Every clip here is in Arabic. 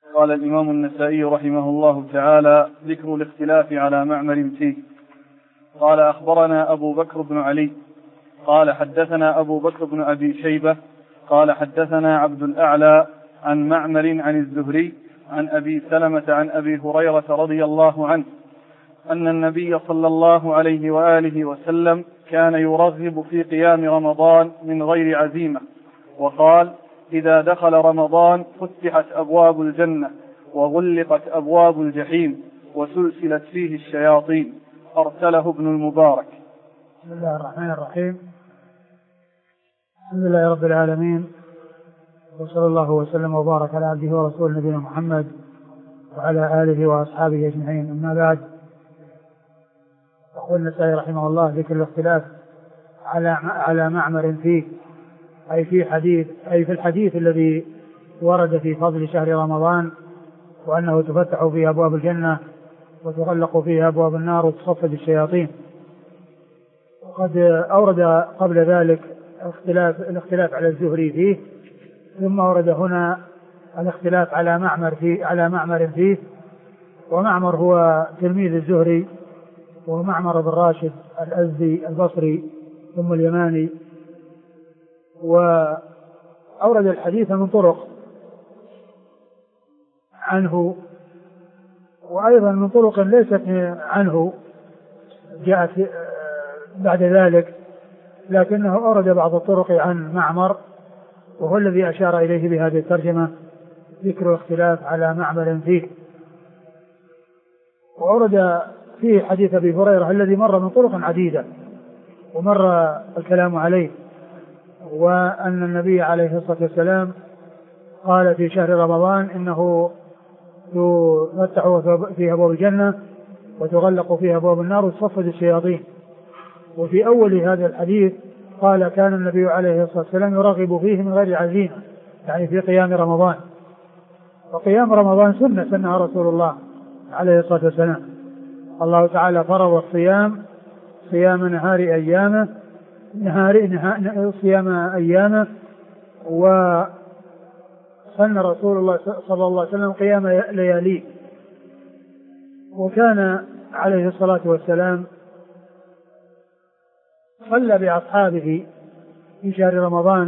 قال الإمام النسائي رحمه الله تعالى: ذكر الاختلاف على معمر فيه. قال: أخبرنا أبو بكر بن علي قال حدثنا أبو بكر بن أبي شيبة قال حدثنا عبد الأعلى عن معمر عن الزهري عن أبي سلمة عن أبي هريرة رضي الله عنه أن النبي صلى الله عليه وآله وسلم كان يرغب في قيام رمضان من غير عزيمة، وقال: إذا دخل رمضان فتحت أبواب الجنة وغلقت أبواب الجحيم وسلسلت فيه الشياطين. أرسله ابن المبارك. بسم الله الرحمن الرحيم. الحمد لله رب العالمين، وصلى الله وسلم وبارك على عبده ورسوله نبينا محمد وعلى آله وأصحابه أجمعين. أما بعد، يقول النسائي رحمه الله: ذكر الاختلاف على معمر فيه، أي في الحديث الذي ورد في فضل شهر رمضان، وأنه تفتح فيه أبواب الجنة وتغلق فيه أبواب النار وتصفد الشياطين. وقد أورد قبل ذلك الاختلاف على الزهري فيه، ثم أورد هنا الاختلاف على معمر فيه. ومعمر هو تلميذ الزهري، ومعمر بن راشد الأزدي البصري ثم اليماني. وأورد الحديث من طرق عنه، وأيضا من طرق ليست عنه جاءت بعد ذلك، لكنه أورد بعض الطرق عن معمر، وهو الذي أشار إليه بهذه الترجمة: ذكر الاختلاف على معمر فيه. وأورد فيه حديث أبي هريرة الذي مر من طرق عديدة ومر الكلام عليه، وأن النبي عليه الصلاة والسلام قال في شهر رمضان إنه تفتح فيه أبواب الجنة وتغلق فيه أبواب النار وتصفد الشياطين. وفي أول هذا الحديث قال: كان النبي عليه الصلاة والسلام يرغب فيه من غير عزيمة، يعني في قيام رمضان. وقيام رمضان سنها رسول الله عليه الصلاة والسلام. الله تعالى فرض الصيام صيام صيام أيامه، وسن رسول الله صلى الله عليه وسلم قيام لياليه. وكان عليه الصلاة والسلام صلى بأصحابه في شهر رمضان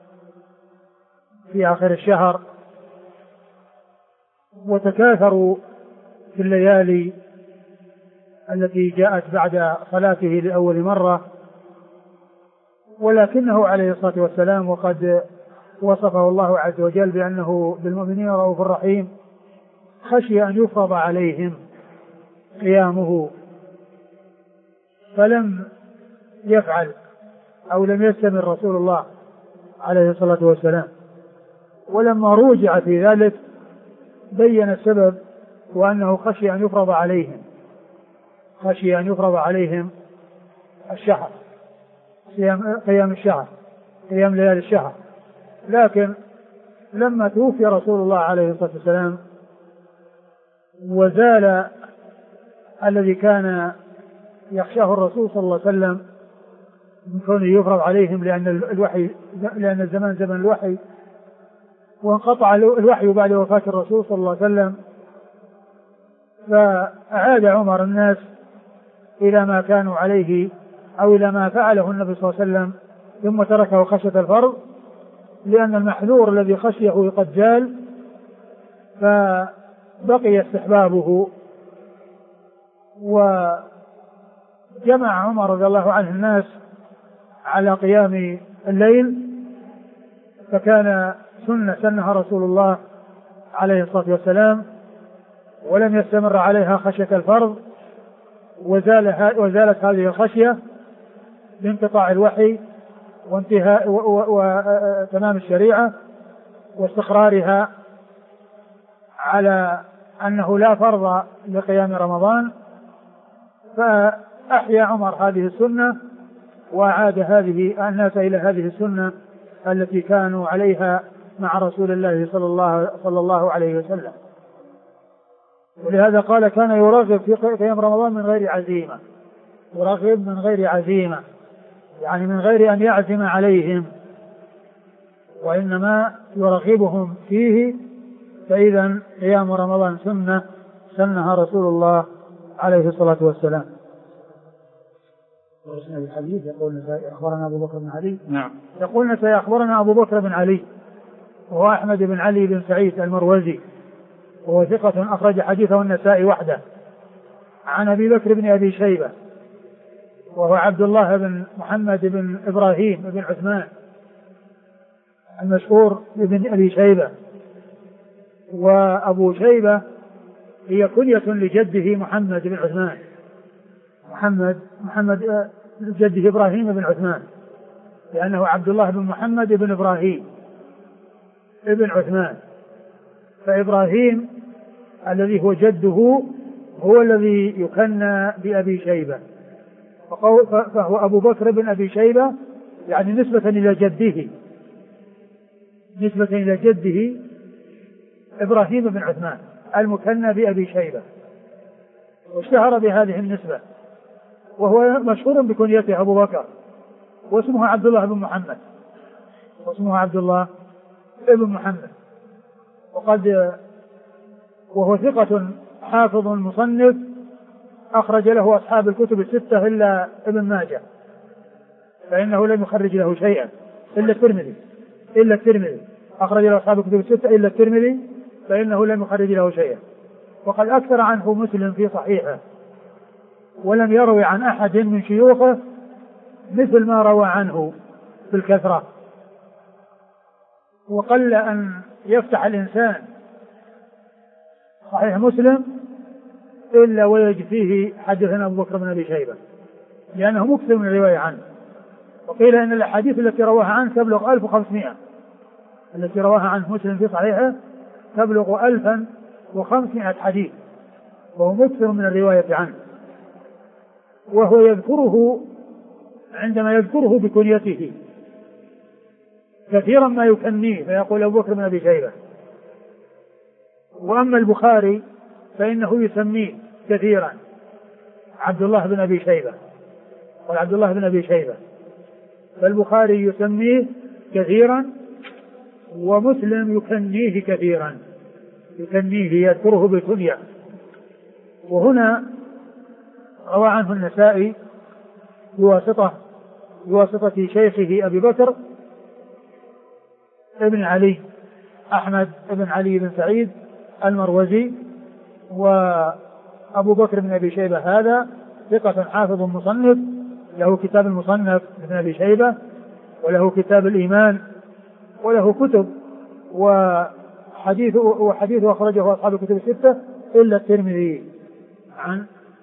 في آخر الشهر، وتكاثروا في الليالي التي جاءت بعد صلاته لأول مرة. ولكنه عليه الصلاة والسلام، وقد وصفه الله عز وجل بأنه بالمؤمنين رؤوف رحيم، خشي أن يفرض عليهم قيامه فلم يفعل، أو لم يستمر رسول الله عليه الصلاة والسلام. ولما روجع في ذلك بين السبب، وأنه خشي أن يفرض عليهم الشهر، قيام ليالي الشهر. لكن لما توفي رسول الله عليه الصلاة والسلام وزال الذي كان يخشاه الرسول صلى الله عليه وسلم من كونه يفرض عليهم، لأن الزمان زمن الوحي، وانقطع الوحي بعد وفاة الرسول صلى الله عليه وسلم، فأعاد عمر الناس إلى ما كانوا عليه أو إلى ما فعله النبي صلى الله عليه وسلم، ثم تركه خشية الفرض، لأن المحذور الذي خشيه قد زال، فبقي استحبابه. وجمع عمر رضي الله عنه الناس على قيام الليل، فكان سنها رسول الله عليه الصلاة والسلام، ولم يستمر عليها خشية الفرض، وزالت هذه الخشية بانقطاع الوحي وانتهاء وتمام الشريعة واستقرارها على أنه لا فرض لقيام رمضان. فأحيا عمر هذه السنة، وأعاد الناس إلى هذه السنة التي كانوا عليها مع رسول الله صلى الله عليه وسلم. ولهذا قال: كان يرغب في قيام رمضان من غير عزيمة. يرغب من غير عزيمة، يعني من غير أن يعزم عليهم، وإنما يرغبهم فيه فإذا قيام رمضان سنها رسول الله عليه الصلاة والسلام. الحديث يقول أخبرنا أبو بكر بن علي. نعم. يقول أخبرنا أبو بكر بن علي وهو أحمد بن علي بن سعيد المروزي وهو ثقة أخرج حديثه النسائي وحده. عن أبي بكر بن أبي شيبة وهو عبد الله بن محمد بن إبراهيم بن عثمان المشهور بن أبي شيبة. وأبو شيبة هي كنية لجده محمد بن عثمان، محمد جده إبراهيم بن عثمان، لأنه عبد الله بن محمد بن إبراهيم ابن عثمان. فإبراهيم الذي هو جده هو الذي يكنى بأبي شيبة، فهو أبو بكر بن أبي شيبة، يعني نسبة إلى جده إبراهيم بن عثمان المكنى بأبي شيبة، واشتهر بهذه النسبة، وهو مشهور بكنيته أبو بكر، واسمه عبد الله بن محمد، وهو ثقة حافظ مصنف أخرج له أصحاب الكتب الستة إلا ابن ماجه، فإنه لم يخرج له شيئا إلا الترمذي أخرج له أصحاب الكتب الستة إلا الترمذي، فإنه لم يخرج له شيئا. وقد أكثر عنه مسلم في صحيحه، ولم يروي عن أحد من شيوخه مثل ما روى عنه في الكثرة. وقل أن يفتح الإنسان صحيح مسلم إلا ويجد فيه حدثنا أبو بكر بن أبي شيبة، لأنه مكثر من الرواية عنه. وقيل أن الأحاديث التي رواها عنه تبلغ 1500، التي رواها عنه مسلم في صحيحه تبلغ 1500 حديث، وهو مكثر من الرواية عنه. وهو يذكره عندما يذكره بكنيته كثيرا ما يكنيه فيقول أبو بكر بن أبي شيبة. وأما البخاري فإنه يسميه كثيرا عبد الله بن أبي شيبة، وعبد الله بن أبي شيبة، فالبخاري يسميه كثيرا ومسلم يكنيه كثيرا، يذكره بالكنية. وهنا روى عنه النسائي بواسطة شيخه أبي بكر ابن علي أحمد ابن علي بن سعيد المروزي. وأبو بكر بن أبي شيبة هذا ثقة حافظ مصنف، له كتاب المصنف ابن أبي شيبة، وله كتاب الإيمان، وله كتب، وحديثه أخرجه أصحاب الكتب الستة إلا الترمذي. عن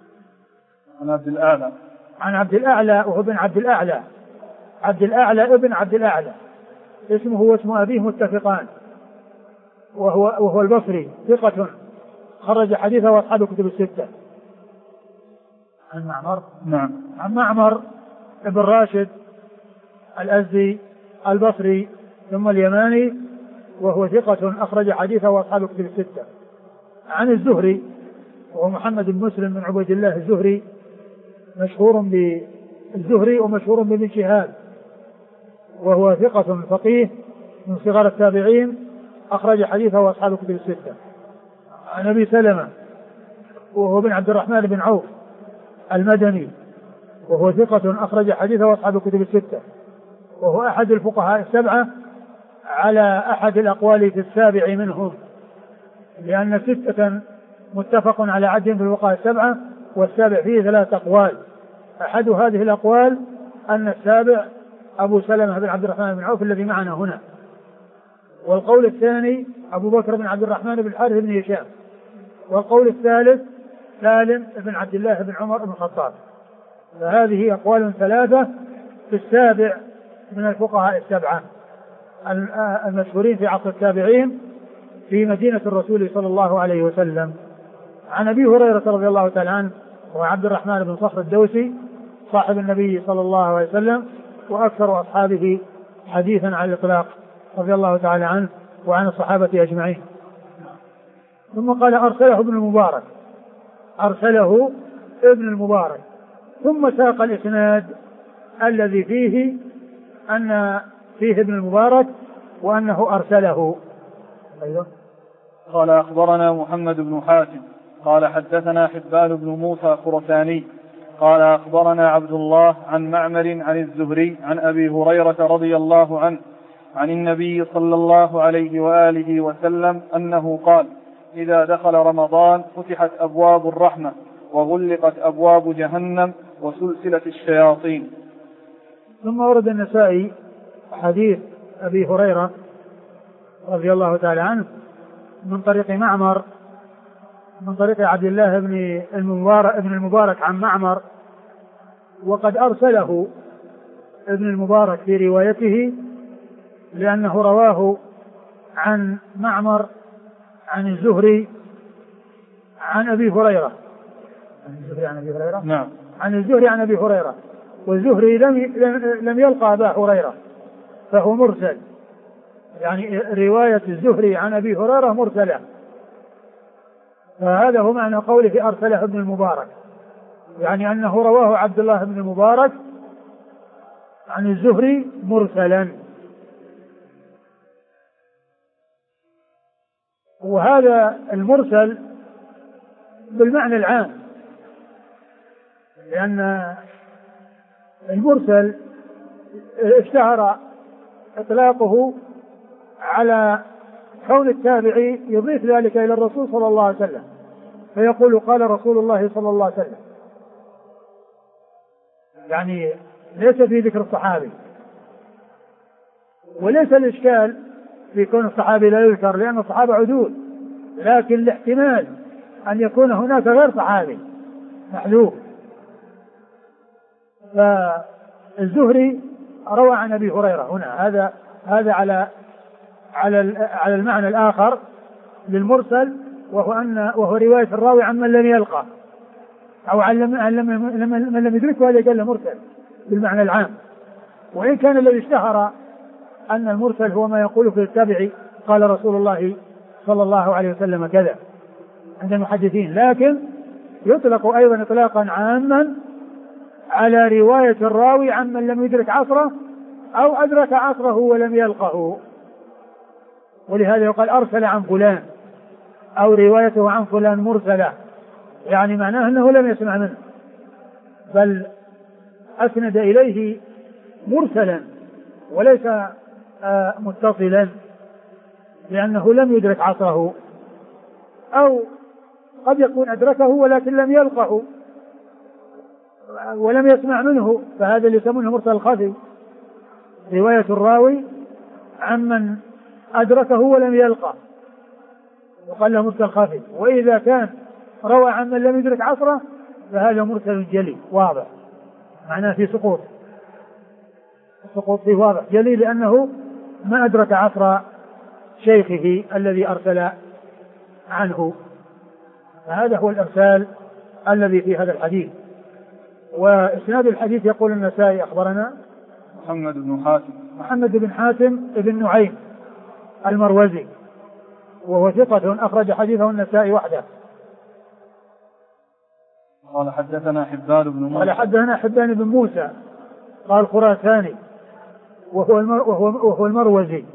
عبد الأعلى وهو ابن عبد الأعلى ابن عبد الأعلى، اسمه واسم أبيه متفقان، وهو البصري ثقة خرج حديثه أصحاب الكتب الستة. عن معمر ابن راشد الأزدي البصري ثم اليماني، وهو ثقة أخرج حديثه أصحاب الكتب الستة. عن الزهري وهو محمد بن مسلم بن عبيد الله الزهري، مشهور بالزهري ومشهور بابن شهاب، وهو ثقة فقيه من صغار التابعين أخرج حديثه أصحاب الكتب الستة. عن أبي سلمة وهو بن عبد الرحمن بن عوف المدني، وهو ثقة أخرج حديثه أصحاب الكتب الستة، وهو أحد الفقهاء السبعة على أحد الأقوال في السابع منهم، لأن 6 متفق على عدهم في الفقهاء السبعة، والسابع فيه 3 أقوال. أحد هذه الأقوال أن السابع أبو سلمة بن عبد الرحمن بن عوف الذي معنا هنا، والقول الثاني أبو بكر بن عبد الرحمن بن الحارث بن هشام، والقول الثالث سالم بن عبد الله بن عمر بن الخطاب. فهذه أقوال 3 في السابع من الفقهاء السبعة المشهورين في عصر التابعين في مدينة الرسول صلى الله عليه وسلم. عن أبي هريرة رضي الله تعالى عنه وعبد الرحمن بن صخر الدوسي صاحب النبي صلى الله عليه وسلم وأكثر أصحابه حديثا على الإطلاق رضي الله تعالى عنه وعن الصحابة أجمعين. ثم قال أرسله ابن المبارك، ثم ساق الإسناد الذي فيه أن فيه ابن المبارك وأنه أرسله. أيضا قال أخبرنا محمد بن حاتم قال حدثنا حبان بن موسى خرساني قال أخبرنا عبد الله عن معمر عن الزهري عن أبي هريرة رضي الله عنه عن النبي صلى الله عليه وآله وسلم أنه قال: إذا دخل رمضان فتحت أبواب الرحمة وغلقت أبواب جهنم وسلسلة الشياطين. ثم ورد النسائي حديث أبي هريرة رضي الله تعالى عنه من طريق معمر من طريق عبد الله بن المبارك عن معمر، وقد أرسله ابن المبارك في روايته لأنه رواه عن معمر عن الزهري عن أبي هريرة. نعم. عن الزهري عن أبي هريرة، والزهري لم يلقى أبا هريرة فهو مرسل، يعني رواية الزهري عن أبي هريرة مرسلة، فهذا هو معنى قوله أرسله ابن المبارك، يعني أنه رواه عبد الله بن المبارك عن الزهري مرسلا. وهذا المرسل بالمعنى العام، لأن المرسل اشتهر إطلاقه على كون التابعي يضيف ذلك إلى الرسول صلى الله عليه وسلم، فيقول قال رسول الله صلى الله عليه وسلم، يعني ليس في ذكر الصحابي. وليس الإشكال في كون الصحابي لا يذكر لأن الصحابة عدول، لكن الاحتمال أن يكون هناك غير صحابي محذوف. فالزهري روى عن أبي هريرة هنا، هذا على المعنى الآخر للمرسل، وهو رواية الراوي عن من لم يلقى أو عن من لم يدركه، هذا قال مرسل بالمعنى العام. وإن كان الذي اشتهر أن المرسل هو ما يقول في التابعي قال رسول الله صلى الله عليه وسلم كذا عند المحدثين، لكن يطلق أيضا إطلاقا عاما على رواية الراوي عن من لم يدرك عصره أو أدرك عصره ولم يلقه. ولهذا يقال أرسل عن فلان أو روايته عن فلان مرسلة، يعني معناه أنه لم يسمع منه بل أسند إليه مرسلا وليس متصلا، لأنه لم يدرك عصره، أو قد يكون أدركه ولكن لم يلقه ولم يسمع منه، فهذا اللي يسمونه مرسل الخفي، رواية الراوي عمن أدركه ولم يلقى وقال له مرسل خفي. وإذا كان روى عن من لم يدرك عصره فهذا مرسل جلي واضح، معناه في سقوط فيه واضح جلي، لأنه ما أدرك عصر شيخه الذي أرسل عنه. فهذا هو الإرسال الذي في هذا الحديث. وإسناد الحديث يقول النسائي أخبرنا محمد بن حاتم بن نعيم المروزي، وهو ثقة أخرج حديثه النسائي وحده. قال حدثنا حبان بن موسى قال خراساني، وهو المروزي،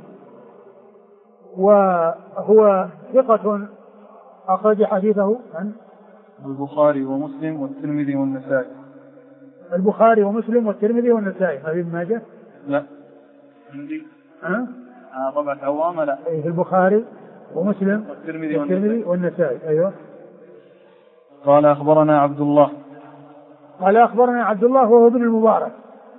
وهو ثقة أخرج حديثه عن البخاري ومسلم والترمذي والنسائي. البخاري ومسلم والترمذي والنسائي، ما في ماجه؟ لا عندي طبعا عوامة لا. في البخاري ومسلم والترمذي والنسائي. أيوة. قال أخبرنا عبد الله وهو ابن المبارك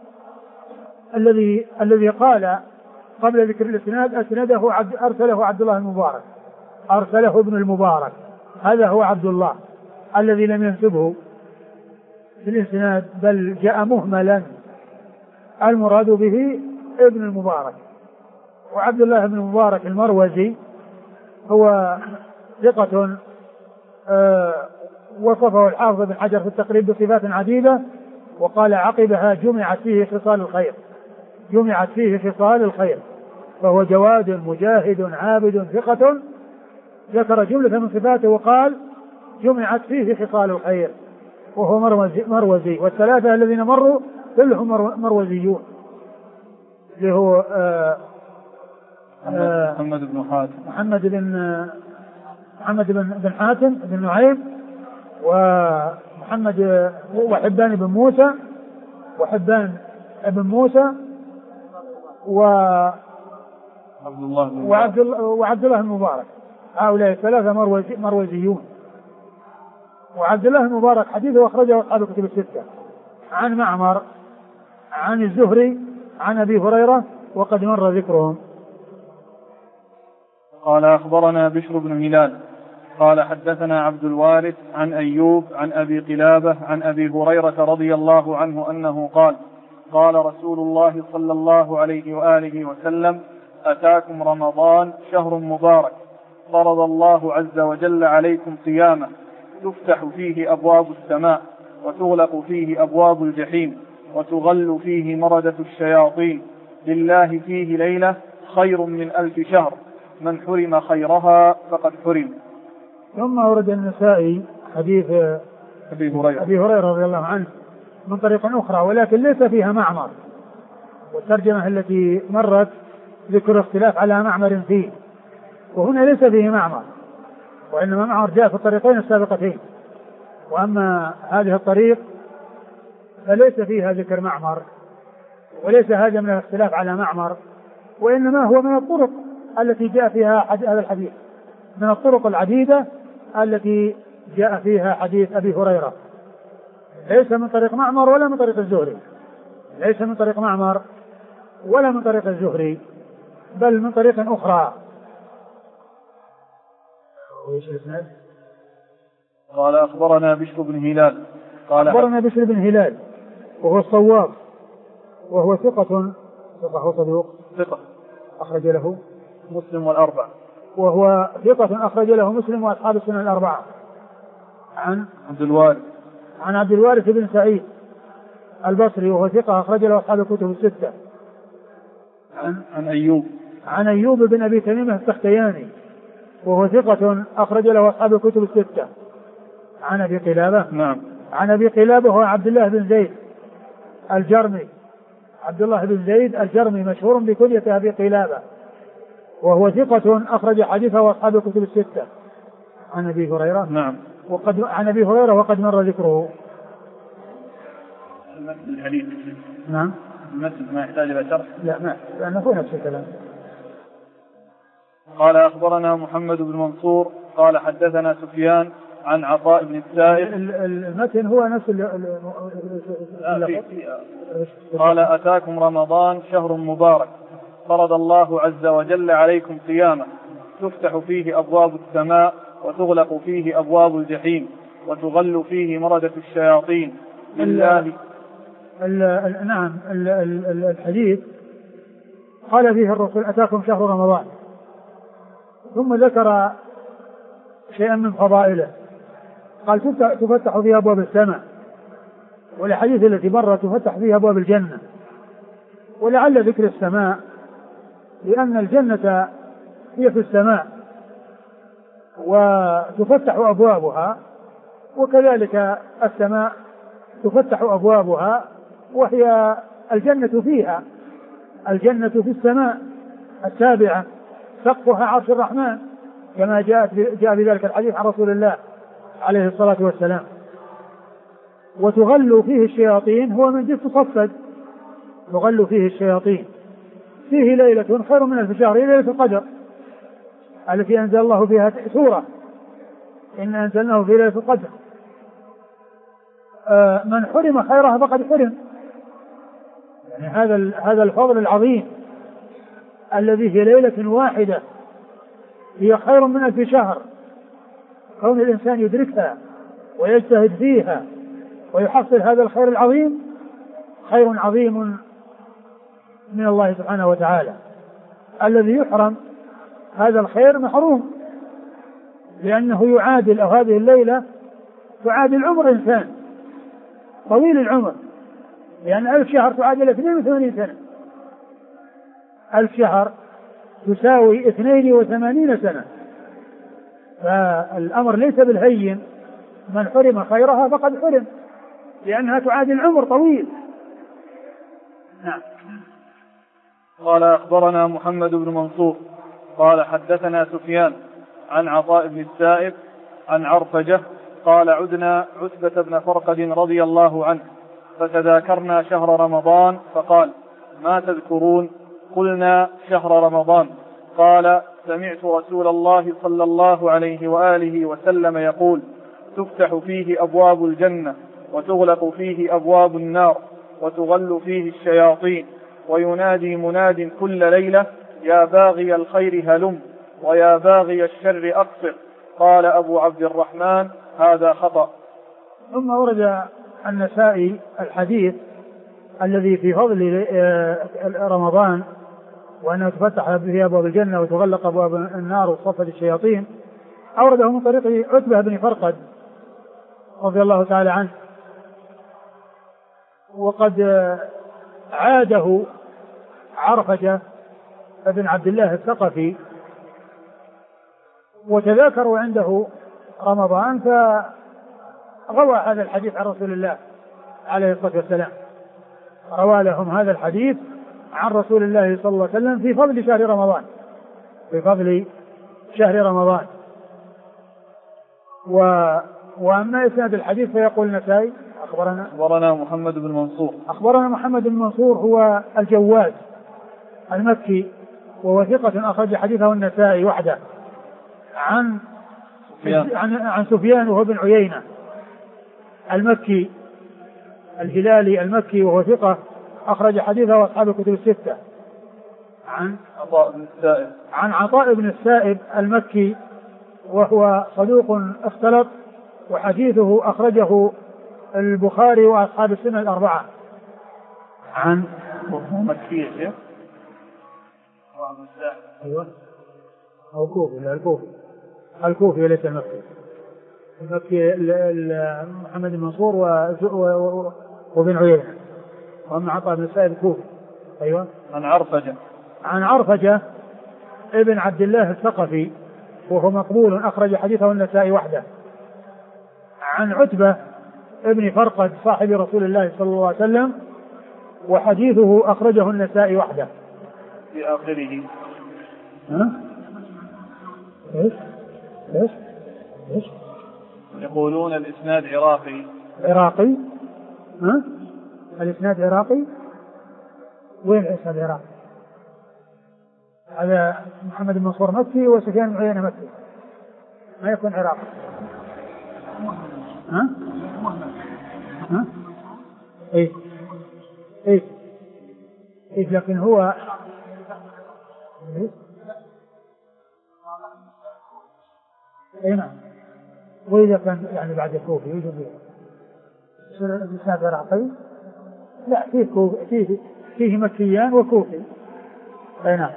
الذي قال قبل ذكر الاسناد أرسله عبد الله المبارك، أرسله ابن المبارك، هذا هو عبد الله الذي لم ينسبه في الاسناد بل جاء مهملا، المراد به ابن المبارك. وعبد الله بن المبارك المروزي هو ثقة وصفه الحافظ بن حجر في التقريب بصفات عديدة، وقال عقبها جمعت فيه خصال الخير، فهو جواد مجاهد عابد ثقة، ذكر جملة من صفاته وقال جمعت فيه خصال الخير، وهو مروزي. والثلاثة الذين مروا كلهم مروزيون، اللي هو محمد بن محمد بن حاتم بن نعيم، ومحمد وحبان بن موسى، وحبان بن موسى، وعبد الله المبارك. هؤلاء الثلاثة مروزيون. وعبد الله المبارك حديثه أخرجه أصحاب الكتب الستة عن معمر عن الزهري عن أبي هريرة وقد مر ذكرهم. قال أخبرنا بشر بن هلال قال حدثنا عبد الوارث عن أيوب عن أبي قلابة عن أبي هريرة رضي الله عنه أنه قال قال رسول الله صلى الله عليه وآله وسلم: أتاكم رمضان شهر مبارك فرض الله عز وجل عليكم صيامه تفتح فيه أبواب السماء وتغلق فيه أبواب الجحيم وتغل فيه مردة الشياطين لله فيه ليلة خير من 1000 شهر من حرم خيرها فقد حرم. ثم ورد النسائي حديث أبي هريرة رضي الله عنه من طريق أخرى ولكن ليس فيها معمر، والترجمة التي مرت ذكر اختلاف على معمر فيه، وهنا ليس فيه معمر، وإنما معمر جاء في الطريقين السابقتين، وأما هذه الطريق فليس فيها ذكر معمر، وليس هذا من الاختلاف على معمر، وإنما هو من الطرق التي جاء فيها هذا الحديث، من الطرق العديدة التي جاء فيها حديث أبي هريرة، ليس من طريق معمر ولا من طريق الزهري، ليس من طريق معمر ولا من طريق الزهري، بل من طريق أخرى. قال أخبرنا بشر بن هلال أخبرنا بشر بن هلال وهو الصواب وهو ثقة صدوق أخرج له مسلم والأربعة، وهو ثقة أخرج له مسلم وأصحاب السنن الأربعة. عن عبد الوارث بن سعيد البصري وهو ثقة أخرج له أصحاب الكتب الستة. عن أيوب بن أبي تميمة السختياني وهو ثقة أخرج له أصحاب الكتب الستة. عن أبي قلابة عن أبي قلابة هو عبد الله بن زيد الجرمي، عبد الله بن زيد الجرمي مشهور بكنية أبي قلابة، وهو ثقة أخرج حديثه أصحاب الكتب الستة. عن أبي هريرة عن أبي هريرة وقد مر ذكره. الحديث المتن ما يحتاج إلى شرح؟ لا ما لأنه هو نفس الكلام. قال أخبرنا محمد بن منصور قال حدثنا سفيان عن عطاء بن السائب. المتن هو نفس قال أتاكم رمضان شهر مبارك فرض الله عز وجل عليكم صيامه تفتح فيه أبواب السماء وتغلق فيه أبواب الجحيم وتغل فيه مردة الشياطين لله. نعم الحديث قال فيه الرسول: أتاكم شهر رمضان، ثم ذكر شيئا من فضائله، قال تفتح فيها أبواب السماء، والحديث التي مرت تفتح فيها أبواب الجنة. ولعل ذكر السماء لأن الجنة هي في السماء وتفتح أبوابها، وكذلك السماء تفتح أبوابها، وهي الجنة فيها، الجنة في السماء السابعة سقفها عرش الرحمن كما جاء في ذلك الحديث عن رسول الله عليه الصلاة والسلام. وتغل فيه الشياطين هو من جنس صفد، تغل فيه الشياطين، فيه ليلة خير من 1000 شهر، ليلة القدر التي أنزل الله فيها سورة إن أنزلناه في ليلة القدر. من حرم خيرها فقد حرم، يعني هذا الفضل العظيم الذي في ليلة واحدة هي خير من 1000 شهر، كون الإنسان يدركها ويجتهد فيها ويحصل هذا الخير العظيم خير عظيم من الله سبحانه وتعالى. الذي يحرم هذا الخير محروم، لأنه يعادل، أو هذه الليلة تعادل عمر إنسان طويل العمر، لأن 1000 شهر تعادل 82 سنة، 1000 شهر تساوي 82 سنة، فالأمر ليس بالهين. من حرم خيرها فقد حرم، لأنها تعادل عمر طويل. نعم. قال أخبرنا محمد بن منصور قال حدثنا سفيان عن عطاء بن السائب عن عرفجة قال عدنا عتبة بن فرقد رضي الله عنه فتذاكرنا شهر رمضان فقال ما تذكرون؟ قلنا شهر رمضان. قال سمعت رسول الله صلى الله عليه وآله وسلم يقول تفتح فيه أبواب الجنة وتغلق فيه أبواب النار وتغل فيه الشياطين وينادي مناد كل ليلة يا باغي الخير هلم ويا باغي الشر أقصر. قال أبو عبد الرحمن هذا خطأ. ثم ورد النسائي الحديث الذي في فضل رمضان وأنه تفتح به أبواب الجنة وتغلق أبواب النار وتصفد الشياطين، أورده من طريق عتبة بن فرقد رضي الله تعالى عنه، وقد عاده عرفجة بن عبد الله الثقفي وتذاكروا عنده رمضان فروى هذا الحديث عن رسول الله عليه الصلاة والسلام، روى لهم هذا الحديث عن رسول الله صلى الله عليه وسلم في فضل شهر رمضان، في فضل شهر رمضان. وأما إسناد الحديث فيقول النسائي أخبرنا محمد بن منصور. أخبرنا محمد بن منصور هو الجواد المكي وهو ثقة أخرج حديثه النسائي وحده عن سفيان وهو بن عيينة المكي الهلالي المكي وهو ثقة أخرج حديثه أصحاب الكتب الستة. عن عطاء بن السائب المكي وهو صدوق اختلط وحديثه أخرجه البخاري وأصحاب السنة الأربعة. عن مكي أيوة أو كوفي، لا الكوفي وليس المكي. محمد بن منصور وبن عيينة، وأما عطاء بن السائب الكوفي. أيوة. عن عرفجة ابن عبد الله الثقفي وهو مقبول أخرج حديثه النسائي وحده. عن عتبة ابن فرقد صاحب رسول الله صلى الله عليه وسلم وحديثه أخرجه النسائي وحده. في آخره إيش يقولون الإسناد عراقي. الإسناد عراقي. وين الإسناد عراقي؟ هذا محمد بن منصور مكي وسفيان بن عيينة مكي، ما يكون عراقي. إيه لكن هو نعم. وإذا كان يعني بعد الكوفي يوجد الإسناد عراقي، لا فيه مكيان وكوفي. نعم.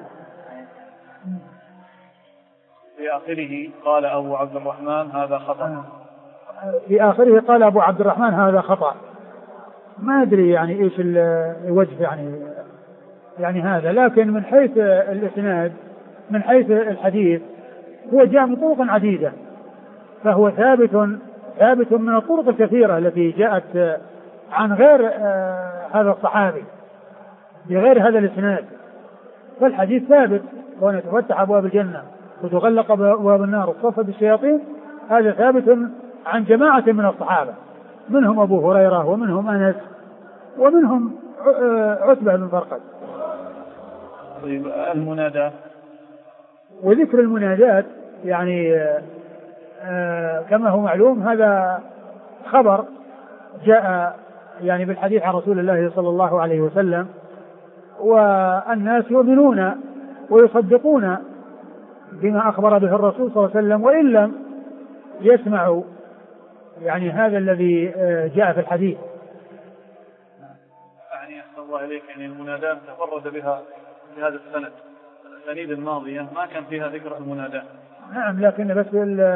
في آخره قال أبو عبد الرحمن هذا خطأ. في آخره قال أبو عبد الرحمن هذا خطأ. ما أدري يعني إيش الوجه يعني هذا، لكن من حيث الإسناد من حيث الحديث هو جاء من طرق عديدة، فهو ثابت من الطرق الكثيرة التي جاءت عن غير هذا الصحابي بغير هذا الإسناد، فالحديث ثابت، وأن تفتح أبواب الجنة وتغلق أبواب النار وتصفد الشياطين، هذا ثابت عن جماعة من الصحابة، منهم أبو هريرة ومنهم أنس ومنهم عتبة بن فرقد. طيب المنادى وذكر المنادات يعني كما هو معلوم هذا خبر جاء يعني بالحديث عن رسول الله صلى الله عليه وسلم، والناس يؤمنون ويصدقون بما أخبر به الرسول صلى الله عليه وسلم وإن لم يسمعوا يعني هذا الذي جاء في الحديث. يعني أحسن الله إليك، يعني المنادات تفرد بها في هذا السند، الأسانيد الماضية ما كان فيها ذكر المنادات. نعم، لكن بس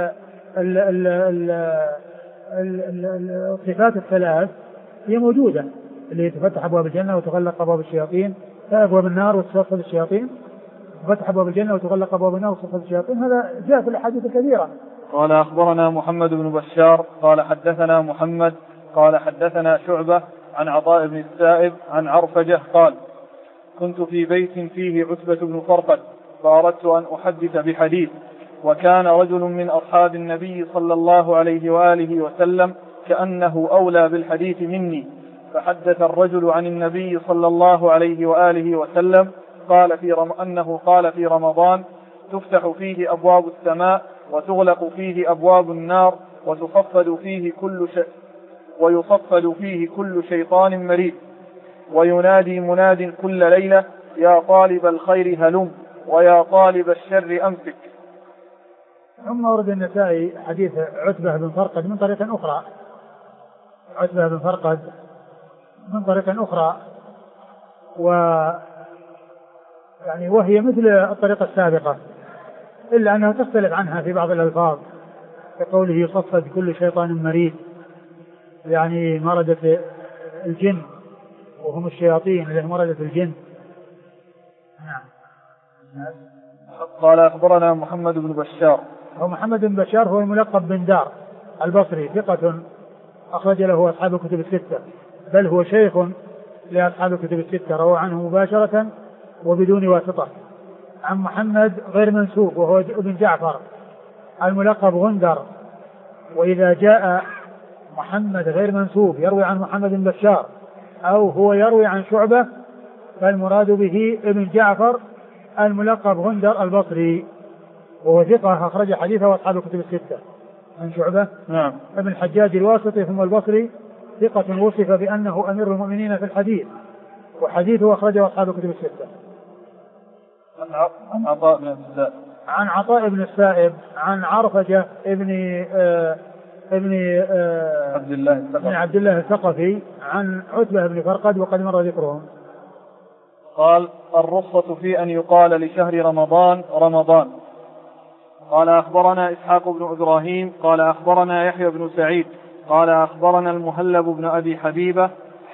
الصفات الثلاث هي موجودة، اللي تفتح أبواب الجنة وتغلق أبواب الشياطين، أبواب النار وتصفد الشياطين، تفتح أبواب الجنة وتغلق أبواب النار وتصفد الشياطين، هذا جاء في الأحاديث الكثيرة. قال أخبرنا محمد بن بشار قال حدثنا محمد قال حدثنا شعبة عن عطاء بن السائب عن عرفجة قال كنت في بيت فيه عتبة بن فرقد فأردت أن أحدث بحديث وكان رجل من أصحاب النبي صلى الله عليه وآله وسلم كأنه أولى بالحديث مني، فحدث الرجل عن النبي صلى الله عليه وآله وسلم أنه قال في رمضان: تفتح فيه أبواب السماء وتغلق فيه أبواب النار ويصفد فيه كل شيطان مريد، وينادي مناد كل ليلة: يا طالب الخير هلم، ويا طالب الشر أمسك. ثم ورد النسائي حديث عتبة بن فرقد من طريق أخرى، عتبة بن فرقد من طريق أخرى، وهي مثل الطريقة السابقة، إلا أنها تختلف عنها في بعض الألفاظ، كقوله يصفد كل شيطان مريد، يعني مردة الجن، وهم الشياطين الذين مردة الجن. قال أخبرنا محمد بن بشار. محمد بن بشار هو الملقب بن دار البصري، ثقة أخرج له أصحاب الكتب الستة، بل هو شيخ لأصحاب الكتب الستة، روى عنه مباشرة وبدون واسطة. عن محمد غير منسوب وهو ابن جعفر الملقب غندر، وإذا جاء محمد غير منسوب يروي عن محمد بن بشار أو هو يروي عن شعبة، فالمراد به ابن جعفر الملقب غندر البصري، وهو ثقة أخرج حديثه أصحاب الكتب الستة. عن شعبة نعم. ابن الحجاج الواسطي ثم البصري، ثقة وصف بأنه أمير المؤمنين في الحديث، وحديثه أخرجه أصحاب الكتب الستة. عن عطاء بن السائب عن عرفجة ابن عبد الله الثقفي عن عتبة بن فرقد وقد مر ذكرهم. قال: الرخصة في أن يقال لشهر رمضان رمضان. قال: أخبرنا إسحاق بن إبراهيم قال أخبرنا يحيى بن سعيد قال أخبرنا المهلب بن أبي حبيبة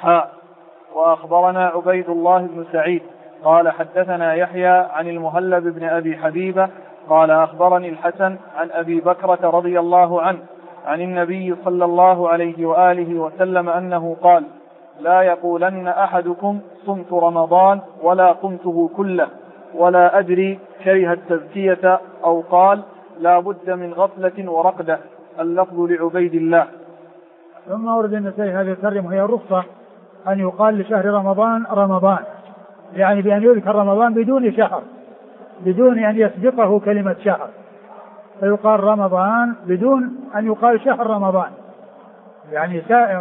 وأخبرنا عبيد الله بن سعيد قال حدثنا يحيى عن المهلب بن أبي حبيبة قال أخبرني الحسن عن أبي بكرة رضي الله عنه عن النبي صلى الله عليه وآله وسلم أنه قال: لا يقولن أحدكم صمت رمضان ولا قمته كله، ولا أدري كره التزكية، أو قال: لا بد من غفلة ورقدة. اللفظ لعبيد الله. ثم ورد النسائي هذه الترجمة، وهي الرخصة أن يقال لشهر رمضان رمضان، يعني بأن يذكر رمضان بدون شهر، بدون أن يسبقه كلمة شهر، فيقال رمضان بدون أن يقال شهر رمضان، يعني سائغ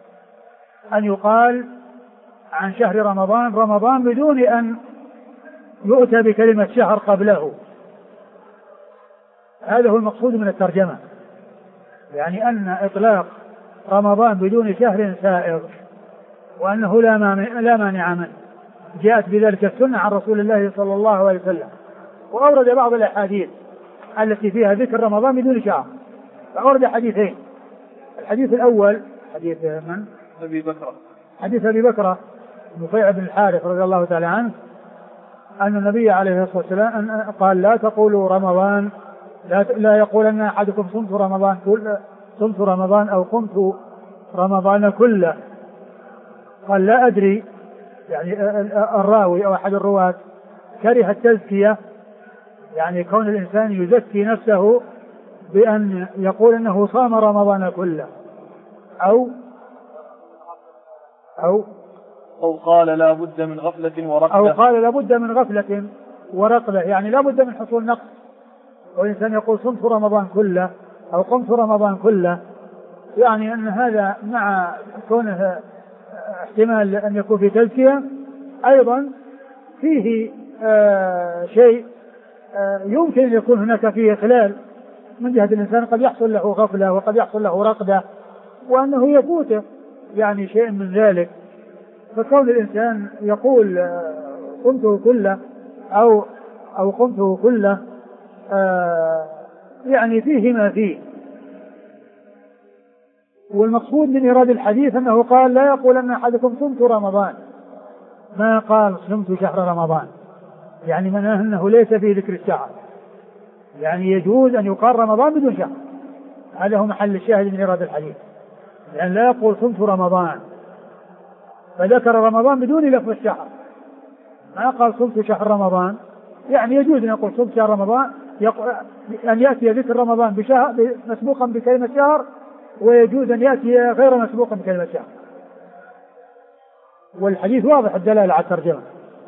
أن يقال عن شهر رمضان رمضان بدون أن يؤتى بكلمة شهر قبله. هذا هو المقصود من الترجمة، يعني أن إطلاق رمضان بدون شهر سائغ، وأنه لا مانع منه، جاءت بذلك السنة عن رسول الله صلى الله عليه وسلم. وأورد بعض الأحاديث التي فيها ذكر رمضان بدون شهر، فأورد حديثين. الحديث الأول حديث من؟ أبي بكرة، حديث أبي بكرة نفيع بن الحارث رضي الله تعالى عنه أن النبي عليه الصلاة والسلام قال: لا تقولوا رمضان، لا يقولن أحدكم صمت رمضان أو قمت رمضان كله. قال: لا أدري، يعني الراوي أو أحد الرواة كره التزكية، يعني كون الإنسان يزكي نفسه بأن يقول أنه صام رمضان كله، أو قال لا بد من غفلة ورقدة، أو قال لا بد من غفلة ورقدة، يعني لا بد من حصول نقص. والإنسان يقول صمت رمضان كله أو قمت رمضان كله، يعني أن هذا مع كونه احتمال أن يكون في تزكية أيضا فيه شيء يمكن أن يكون هناك فيه خلال من جهة الإنسان، قد يحصل له غفلة وقد يحصل له رقدة، وأنه يفوته يعني شيء من ذلك. فكون الإنسان يقول قمته كله أو قمته كله يعني فيه ما فيه. والمقصود من إيراد الحديث أنه قال: لا يقول أن أحدكم صمت رمضان، ما قال صمت شهر رمضان، يعني من أنه ليس فيه ذكر الشهر، يعني يجوز أن يقال رمضان بدون شهر. هذا هو محل الشاهد من إيراد الحديث، يعني لا يقول صمت رمضان فذكر رمضان بدون لفظ الشهر، ما قال صمت شهر رمضان، يعني يجوز أن يقول صمت شهر رمضان أن يأتي ذكر رمضان بشهر مسبوقا بكلمة شهر، ويجوز أن يأتي غير مسبوقا بكلمة شهر. والحديث واضح الدلالة على الترجمة.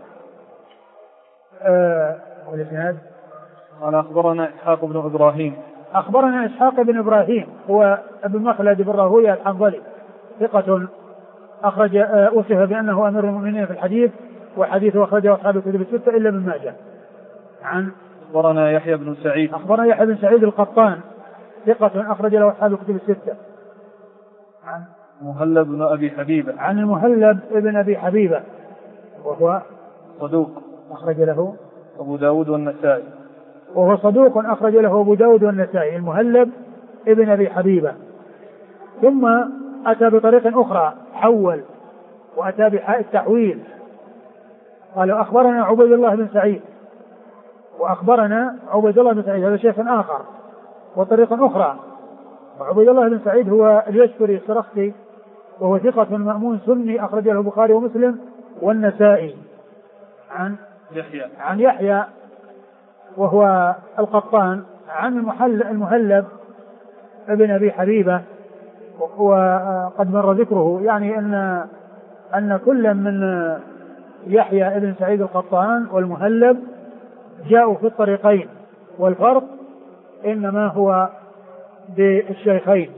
والإسناد قال أخبرنا إسحاق بن إبراهيم. أخبرنا إسحاق بن إبراهيم هو ابن مخلد بن راهويه الحنظلي، ثقة أخرج وصف بأنه أمير المؤمنين في الحديث، وحديثه أخرجه أصحاب الكتب الستة إلا ابن ماجه. عن أخبرنا يحيى بن سعيد. أخبرنا يحيى بن سعيد القطان، ثقة أخرج له أصحاب الكتب الستة. عن المهلب بن أبي حبيبة. عن المهلب ابن أبي حبيبة وهو صدوق أخرج له أبو داود والنسائي. وهو صدوق أخرج له أبو داود والنسائي. المهلب ابن أبي حبيبة. ثم أتى بطريق أخرى حول وأتى بحاء التحويل، قال أخبرنا عبيد الله بن سعيد، وأخبرنا عبيد الله بن سعيد هذا شيخ آخر وطريق أخرى. وعبيد الله بن سعيد هو اليشكري السرخسي، وهو ثقة مأمون سني أخرج له البخاري ومسلم والنسائي. عن يحيى وهو القطان عن المهلب ابن أبي حبيبة، وهو قد مر ذكره، يعني أن كل من يحيى ابن سعيد القطان والمهلب جاءوا في الطريقين، والفرق إنما هو بالشيخين.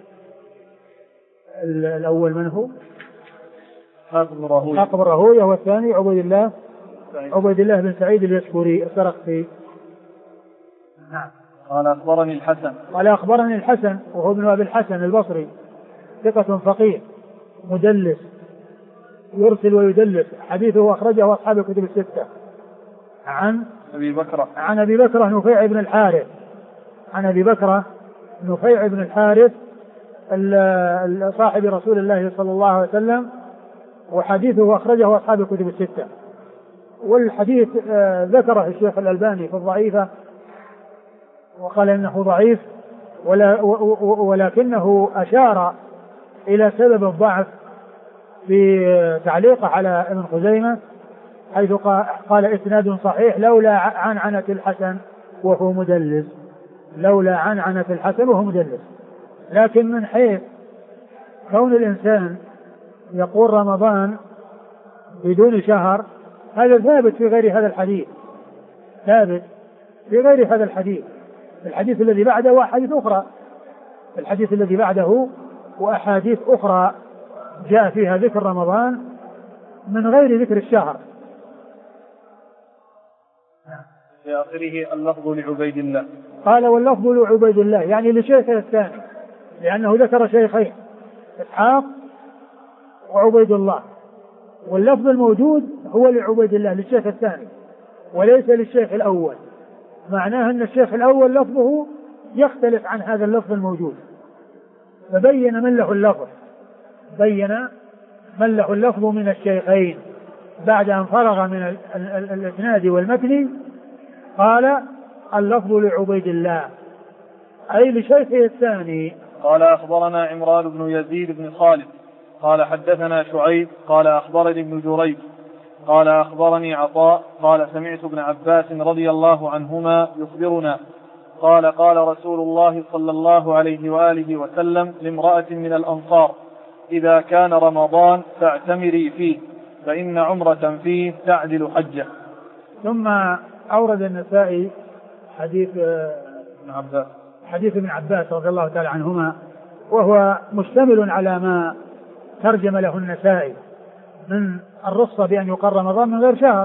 الأول من هو؟ إسحاق بن راهويه، والثاني عبيد الله بن سعيد اليشكري السرخسي. نعم. قال أخبرني الحسن. قال أخبرني الحسن وهو ابن أبي الحسن البصري، ثقة فقيه مدلس يرسل ويدلس، حديثه أخرجه أصحاب الكتب الستة. عن أبي بكرة نفيع بن الحارث. عن أبي بكرة نفيع بن الحارث صاحب رسول الله صلى الله عليه وسلم، وحديثه أخرجه أصحاب الكتب الستة. والحديث ذكره الشيخ الألباني في الضعيفة وقال إنه ضعيف، ولكنه أشار إلى سبب الضعف في تعليقه على ابن خزيمة، حيث قال إسناد صحيح لولا عنعنة الحسن وهو مدلس. لولا عنعنة الحسن وهو مدلس. لكن من حيث كون الإنسان يقول رمضان بدون شهر، هذا ثابت في غير هذا الحديث، ثابت في غير هذا الحديث. الحديث الذي بعده وأحاديث أخرى، الحديث الذي بعده وأحاديث أخرى جاء فيها ذكر رمضان من غير ذكر الشهر. في آخره اللفظ لعبيد الله. قال واللفظ لعبيد الله، يعني لشيخه الثاني، لأنه ذكر شيخين إسحاق وعبيد الله، واللفظ الموجود هو لعبيد الله للشيخ الثاني وليس للشيخ الأول. معناه أن الشيخ الأول لفظه يختلف عن هذا اللفظ الموجود، فبين من له اللفظ، بين من له اللفظ من الشيخين بعد أن فرغ من الإسناد والمتن. قال اللفظ لعبيد الله أي لشيخه الثاني. قال أخبرنا عمران بن يزيد بن خالد قال حدثنا شعيب قال أخبرني ابن جريج قال أخبرني عطاء قال سمعت ابن عباس رضي الله عنهما يخبرنا قال قال رسول الله صلى الله عليه وآله وسلم لامرأة من الأنصار إذا كان رمضان فاعتمري فيه فإن عمرة فيه تعدل حجة. ثم أورد النسائي حديث ابن عباس رضي الله تعالى عنهما، وهو مشتمل على ما ترجم له النسائي من الرخصة بأن يقر رمضان من غير شهر.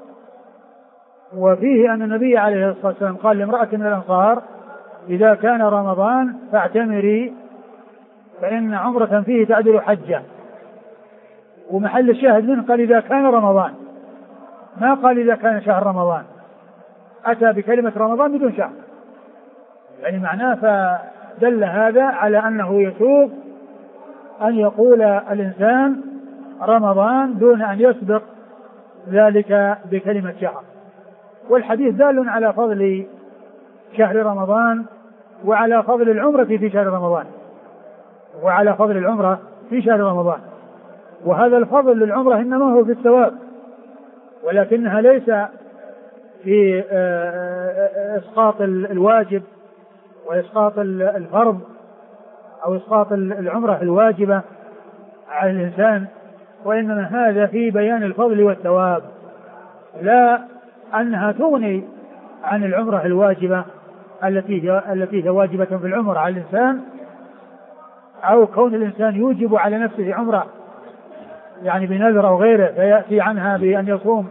وفيه أن النبي عليه الصلاة والسلام قال لامرأة من الأنصار إذا كان رمضان فاعتمري فإن عمرة فيه تعدل حجة. ومحل الشاهد منه قال إذا كان رمضان، ما قال إذا كان شهر رمضان، أتى بكلمة رمضان بدون شهر، يعني معناه فدل هذا على أنه يسوغ أن يقول الإنسان رمضان دون أن يسبق ذلك بكلمة شهر. والحديث دال على فضل شهر رمضان وعلى فضل العمرة في شهر رمضان، وعلى فضل العمرة في شهر رمضان. وهذا الفضل للعمرة إنما هو في الثواب، ولكنها ليس في إسقاط الواجب وإسقاط الفرض أو إسقاط العمرة الواجبة على الإنسان، وإنما هذا في بيان الفضل والثواب، لا أنها تغني عن العمرة الواجبة التي هي واجبة في العمر على الإنسان، أو كون الإنسان يوجب على نفسه عمرة يعني بنذر أو غيره فيأتي عنها بأن يصوم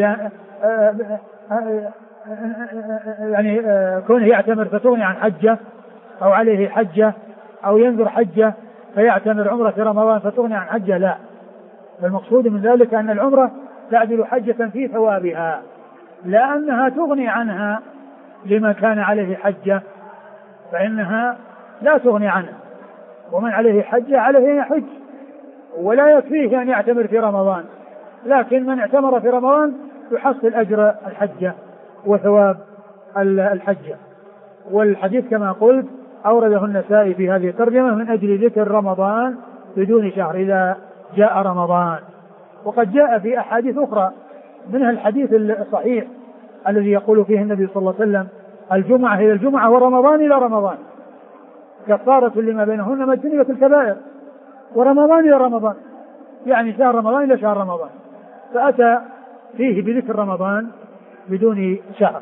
يعني كونه يعتمر فتغني عن حجة، أو عليه حجة، أو ينذر حجة فيعتمر عمرة في رمضان فتغني عن حجة. لا، فالمقصود من ذلك أن العمرة تعدل حجة في ثوابها، لا أنها تغني عنها لمن كان عليه حجة فإنها لا تغني عنه، ومن عليه حجة عليه أن يحج ولا يكفيه أن يعتمر في رمضان، لكن من اعتمر في رمضان يحصل أجر الحجة وثواب الحجة. والحديث كما قلت أورده النسائي في هذه الترجمة من أجل ذكر رمضان بدون شهر إذا جاء رمضان. وقد جاء في أحاديث أخرى منها الحديث الصحيح الذي يقول فيه النبي صلى الله عليه وسلم: الجمعة إلى الجمعة ورمضان إلى رمضان كفارة لما بينهن ما اجتنبت الكبائر، ورمضان إلى رمضان يعني شهر رمضان إلى شهر رمضان، فأتى فيه بذكر رمضان بدون شهر.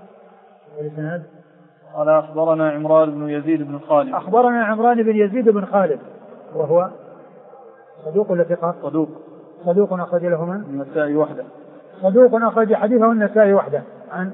قال أخبرنا عمران بن يزيد بن خالد. أخبرنا عمران بن يزيد بن خالد وهو صدوق ولا ثقة؟ صدوق أخرج له من؟ النسائي وحده. صدوق أخرج حديثه النسائي وحده.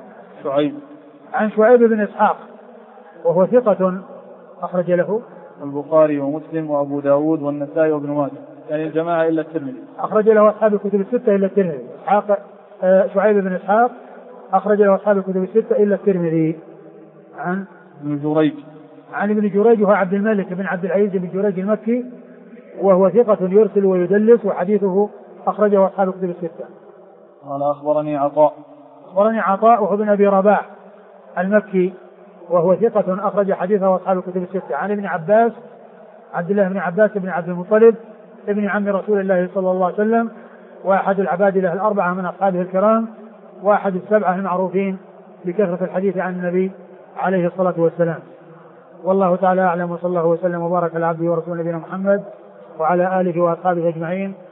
عن شعيب بن إسحاق وهو ثقة أخرج له البخاري ومسلم وأبو داود والنسائي وابن ماجه، يعني الجماعة إلا الترمذي. أخرج له أصحاب الكتب الستة إلا الترمذي. شعيب بن إسحاق أخرج له أصحاب الكتب الستة إلا الترمذي. عن ابن جريج وهو عبد الملك بن عبد العزيز بن جريج المكي، وهو ثقة يرسل ويدلس، وحديثه أخرجه أصحاب الكتب الستة. قال أخبرني عطاء وهو بن أبي رباح المكي، وهو ثقة أخرج حديثه أصحاب الكتب الستة. عن ابن عباس عبد الله بن عباس بن عبد المطلب ابن عم رسول الله صلى الله عليه وسلم، وأحد العباد له الأربعة من أصحابه الكرام، وأحد السبعة المعروفين بكثرة الحديث عن النبي عليه الصلاة والسلام. والله تعالى أعلم، وصلى الله وسلم وبارك على عبده ورسوله نبينا محمد وعلى آله وأصحابه أجمعين.